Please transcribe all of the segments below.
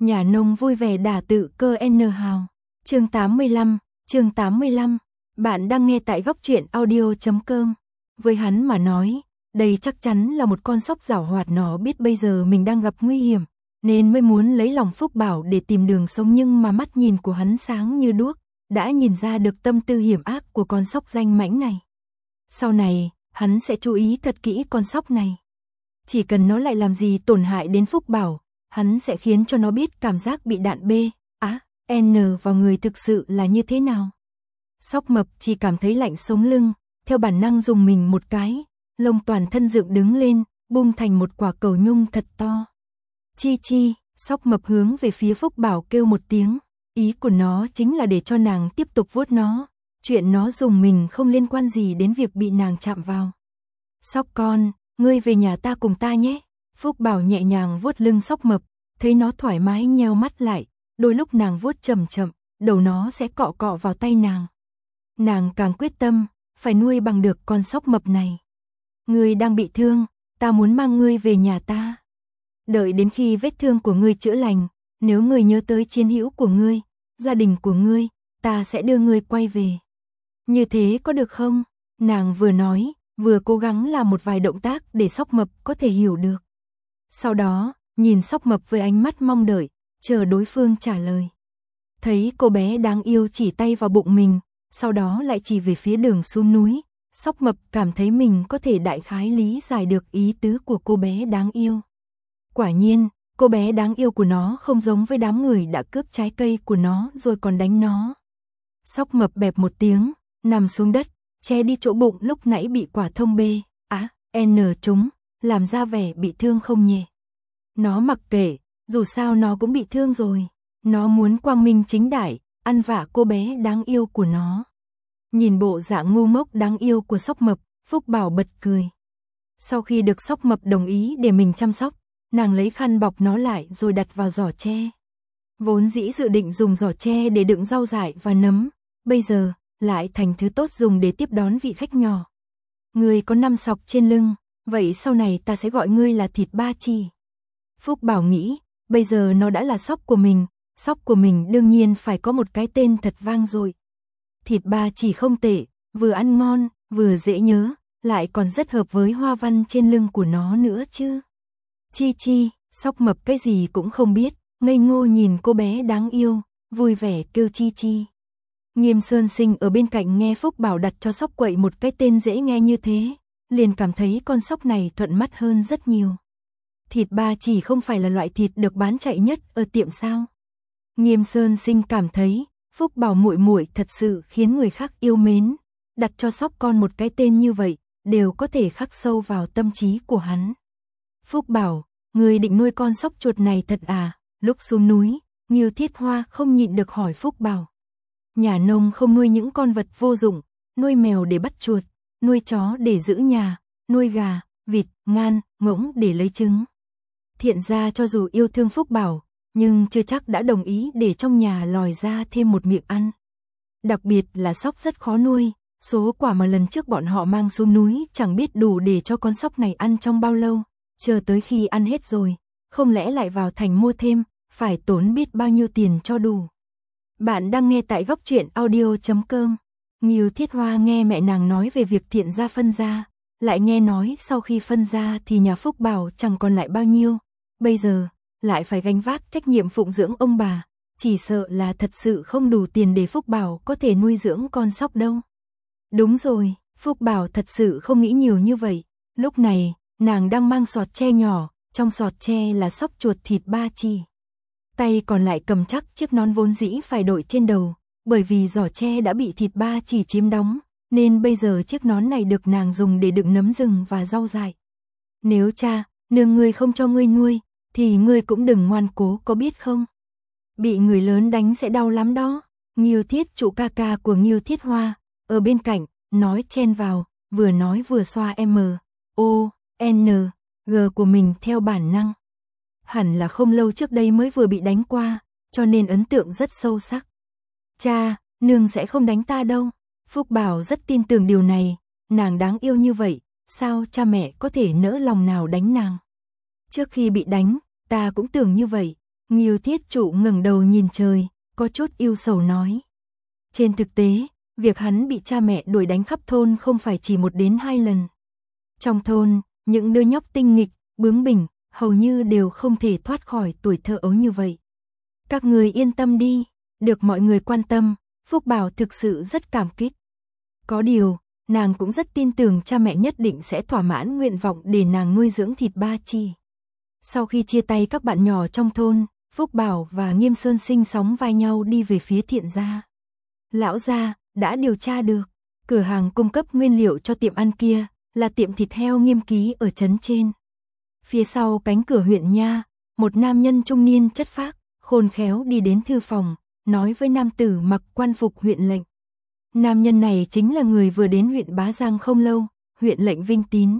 Nhà nông vui vẻ đả tự cơ N hào. Chương 85. Bạn đang nghe tại góc truyện audio.com. Với hắn mà nói, đây chắc chắn là một con sóc giảo hoạt, nó biết bây giờ mình đang gặp nguy hiểm, nên mới muốn lấy lòng Phúc Bảo để tìm đường sống, nhưng mà mắt nhìn của hắn sáng như đuốc, đã nhìn ra được tâm tư hiểm ác của con sóc danh mãnh này. Sau này, hắn sẽ chú ý thật kỹ con sóc này. Chỉ cần nó lại làm gì tổn hại đến Phúc Bảo, hắn sẽ khiến cho nó biết cảm giác bị đạn B, N vào người thực sự là như thế nào. Sóc mập chỉ cảm thấy lạnh sống lưng, theo bản năng dùng mình một cái, lông toàn thân dựng đứng lên, bung thành một quả cầu nhung thật to. Chi chi, sóc mập hướng về phía Phúc Bảo kêu một tiếng, ý của nó chính là để cho nàng tiếp tục vuốt nó, chuyện nó dùng mình không liên quan gì đến việc bị nàng chạm vào. Sóc con, ngươi về nhà ta cùng ta nhé. Phúc Bảo nhẹ nhàng vuốt lưng sóc mập, thấy nó thoải mái nheo mắt lại, đôi lúc nàng vuốt chậm chậm, đầu nó sẽ cọ cọ vào tay nàng. Nàng càng quyết tâm, phải nuôi bằng được con sóc mập này. Ngươi đang bị thương, ta muốn mang ngươi về nhà ta. Đợi đến khi vết thương của ngươi chữa lành, nếu ngươi nhớ tới chiến hữu của ngươi, gia đình của ngươi, ta sẽ đưa ngươi quay về. Như thế có được không? Nàng vừa nói, vừa cố gắng làm một vài động tác để sóc mập có thể hiểu được. Sau đó, nhìn sóc mập với ánh mắt mong đợi, chờ đối phương trả lời. Thấy cô bé đáng yêu chỉ tay vào bụng mình, sau đó lại chỉ về phía đường xuống núi, sóc mập cảm thấy mình có thể đại khái lý giải được ý tứ của cô bé đáng yêu. Quả nhiên, cô bé đáng yêu của nó không giống với đám người đã cướp trái cây của nó rồi còn đánh nó. Sóc mập bẹp một tiếng, nằm xuống đất, che đi chỗ bụng lúc nãy bị quả thông B, N trúng, làm ra vẻ bị thương không nhẹ. Nó mặc kệ, dù sao nó cũng bị thương rồi. Nó muốn quang minh chính đại, ăn vạ cô bé đáng yêu của nó. Nhìn bộ dạng ngu ngốc đáng yêu của sóc mập, Phúc Bảo bật cười. Sau khi được sóc mập đồng ý để mình chăm sóc, nàng lấy khăn bọc nó lại rồi đặt vào giỏ tre. Vốn dĩ dự định dùng giỏ tre để đựng rau dại và nấm, bây giờ lại thành thứ tốt dùng để tiếp đón vị khách nhỏ. Ngươi có 5 sọc trên lưng, vậy sau này ta sẽ gọi ngươi là thịt ba chỉ. Phúc Bảo nghĩ, bây giờ nó đã là sóc của mình đương nhiên phải có một cái tên thật vang dội. Thịt ba chỉ không tệ, vừa ăn ngon, vừa dễ nhớ, lại còn rất hợp với hoa văn trên lưng của nó nữa chứ. Chi chi, sóc mập cái gì cũng không biết, ngây ngô nhìn cô bé đáng yêu, vui vẻ kêu chi chi. Nghiêm Sơn Sinh ở bên cạnh nghe Phúc Bảo đặt cho sóc quậy một cái tên dễ nghe như thế, liền cảm thấy con sóc này thuận mắt hơn rất nhiều. Thịt ba chỉ không phải là loại thịt được bán chạy nhất ở tiệm sao? Nghiêm Sơn Sinh cảm thấy Phúc Bảo muội muội thật sự khiến người khác yêu mến, đặt cho sóc con một cái tên như vậy, đều có thể khắc sâu vào tâm trí của hắn. Phúc Bảo, người định nuôi con sóc chuột này thật à? Lúc xuống núi, Ngưu Thiết Hoa không nhịn được hỏi Phúc Bảo. Nhà nông không nuôi những con vật vô dụng, nuôi mèo để bắt chuột, nuôi chó để giữ nhà, nuôi gà, vịt, ngan, ngỗng để lấy trứng. Thiện gia cho dù yêu thương Phúc Bảo, nhưng chưa chắc đã đồng ý để trong nhà lòi ra thêm một miệng ăn. Đặc biệt là sóc rất khó nuôi, số quả mà lần trước bọn họ mang xuống núi chẳng biết đủ để cho con sóc này ăn trong bao lâu, chờ tới khi ăn hết rồi, không lẽ lại vào thành mua thêm, phải tốn biết bao nhiêu tiền cho đủ. Bạn đang nghe tại góc truyện audio.com. Ngưu Thiết Hoa nghe mẹ nàng nói về việc Thiện gia phân gia, lại nghe nói sau khi phân gia thì nhà Phúc Bảo chẳng còn lại bao nhiêu, bây giờ lại phải gánh vác trách nhiệm phụng dưỡng ông bà, chỉ sợ là thật sự không đủ tiền để Phúc Bảo có thể nuôi dưỡng con sóc đâu. Đúng rồi, Phúc Bảo thật sự không nghĩ nhiều như vậy, lúc này, nàng đang mang sọt tre nhỏ, trong sọt tre là sóc chuột thịt ba chỉ. Tay còn lại cầm chắc chiếc nón vốn dĩ phải đội trên đầu, bởi vì giỏ tre đã bị thịt ba chỉ chiếm đóng, nên bây giờ chiếc nón này được nàng dùng để đựng nấm rừng và rau dại. Nếu cha, nương ngươi không cho ngươi nuôi, thì ngươi cũng đừng ngoan cố có biết không? Bị người lớn đánh sẽ đau lắm đó. Ngưu Thiết Trụ ca ca của Ngưu Thiết Hoa, ở bên cạnh, nói chen vào, vừa nói vừa xoa G của mình theo bản năng. Hẳn là không lâu trước đây mới vừa bị đánh qua, cho nên ấn tượng rất sâu sắc. Cha, nương sẽ không đánh ta đâu. Phúc Bảo rất tin tưởng điều này, nàng đáng yêu như vậy, sao cha mẹ có thể nỡ lòng nào đánh nàng. Trước khi bị đánh, ta cũng tưởng như vậy, Ngưu Thiết Trụ ngẩng đầu nhìn trời, có chút ưu sầu nói. Trên thực tế, việc hắn bị cha mẹ đuổi đánh khắp thôn không phải chỉ 1 đến 2 lần. Trong thôn, những đứa nhóc tinh nghịch, bướng bỉnh, hầu như đều không thể thoát khỏi tuổi thơ ấu như vậy. Các người yên tâm đi, được mọi người quan tâm, Phúc Bảo thực sự rất cảm kích. Có điều, nàng cũng rất tin tưởng cha mẹ nhất định sẽ thỏa mãn nguyện vọng để nàng nuôi dưỡng thịt ba chi. Sau khi chia tay các bạn nhỏ trong thôn, Phúc Bảo và Nghiêm Sơn Sinh sóng vai nhau đi về phía Thiện gia. Lão gia đã điều tra được, cửa hàng cung cấp nguyên liệu cho tiệm ăn kia là tiệm thịt heo Nghiêm Ký ở trấn trên. Phía sau cánh cửa huyện nha, một nam nhân trung niên chất phác, khôn khéo đi đến thư phòng, nói với nam tử mặc quan phục huyện lệnh. Nam nhân này chính là người vừa đến huyện Bá Giang không lâu, huyện lệnh Vinh Tín.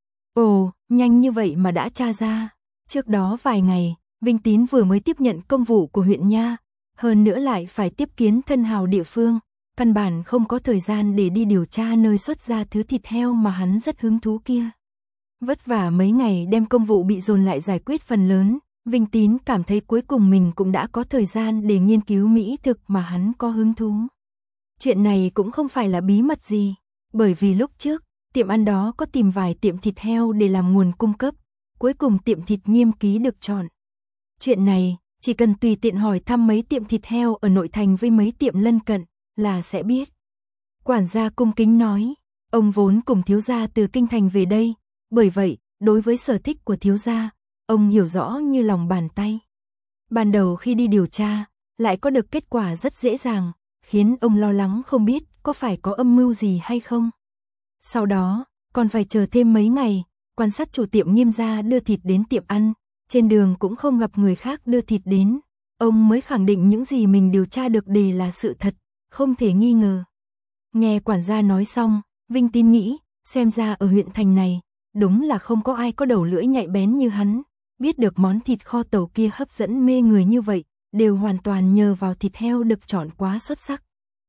Ồ, nhanh như vậy mà đã tra ra. Trước đó vài ngày, Vinh Tín vừa mới tiếp nhận công vụ của huyện nha, hơn nữa lại phải tiếp kiến thân hào địa phương, căn bản không có thời gian để đi điều tra nơi xuất ra thứ thịt heo mà hắn rất hứng thú kia. Vất vả mấy ngày đem công vụ bị dồn lại giải quyết phần lớn, Vinh Tín cảm thấy cuối cùng mình cũng đã có thời gian để nghiên cứu mỹ thực mà hắn có hứng thú. Chuyện này cũng không phải là bí mật gì, bởi vì lúc trước, tiệm ăn đó có tìm vài tiệm thịt heo để làm nguồn cung cấp, cuối cùng tiệm thịt Nghiêm Ký được chọn. Chuyện này, chỉ cần tùy tiện hỏi thăm mấy tiệm thịt heo ở nội thành với mấy tiệm lân cận, là sẽ biết. Quản gia cung kính nói, ông vốn cùng thiếu gia từ kinh thành về đây, bởi vậy, đối với sở thích của thiếu gia, ông hiểu rõ như lòng bàn tay. Ban đầu khi đi điều tra, lại có được kết quả rất dễ dàng, khiến ông lo lắng không biết có phải có âm mưu gì hay không. Sau đó, còn phải chờ thêm mấy ngày, quan sát chủ tiệm Nghiêm gia đưa thịt đến tiệm ăn, trên đường cũng không gặp người khác đưa thịt đến, ông mới khẳng định những gì mình điều tra được đều là sự thật, không thể nghi ngờ. Nghe quản gia nói xong, Vinh Tín nghĩ, xem ra ở huyện thành này, đúng là không có ai có đầu lưỡi nhạy bén như hắn, biết được món thịt kho tàu kia hấp dẫn mê người như vậy, đều hoàn toàn nhờ vào thịt heo được chọn quá xuất sắc.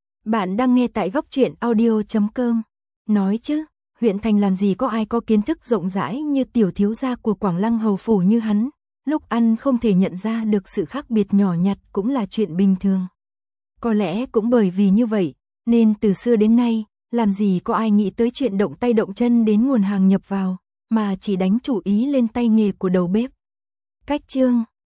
Bạn đang nghe tại goctruyện.audio.com. Nói chứ, huyện thành làm gì có ai có kiến thức rộng rãi như tiểu thiếu gia của Quảng Lăng hầu phủ như hắn, lúc ăn không thể nhận ra được sự khác biệt nhỏ nhặt cũng là chuyện bình thường. Có lẽ cũng bởi vì như vậy, nên từ xưa đến nay, làm gì có ai nghĩ tới chuyện động tay động chân đến nguồn hàng nhập vào, mà chỉ đánh chủ ý lên tay nghề của đầu bếp. Cách chương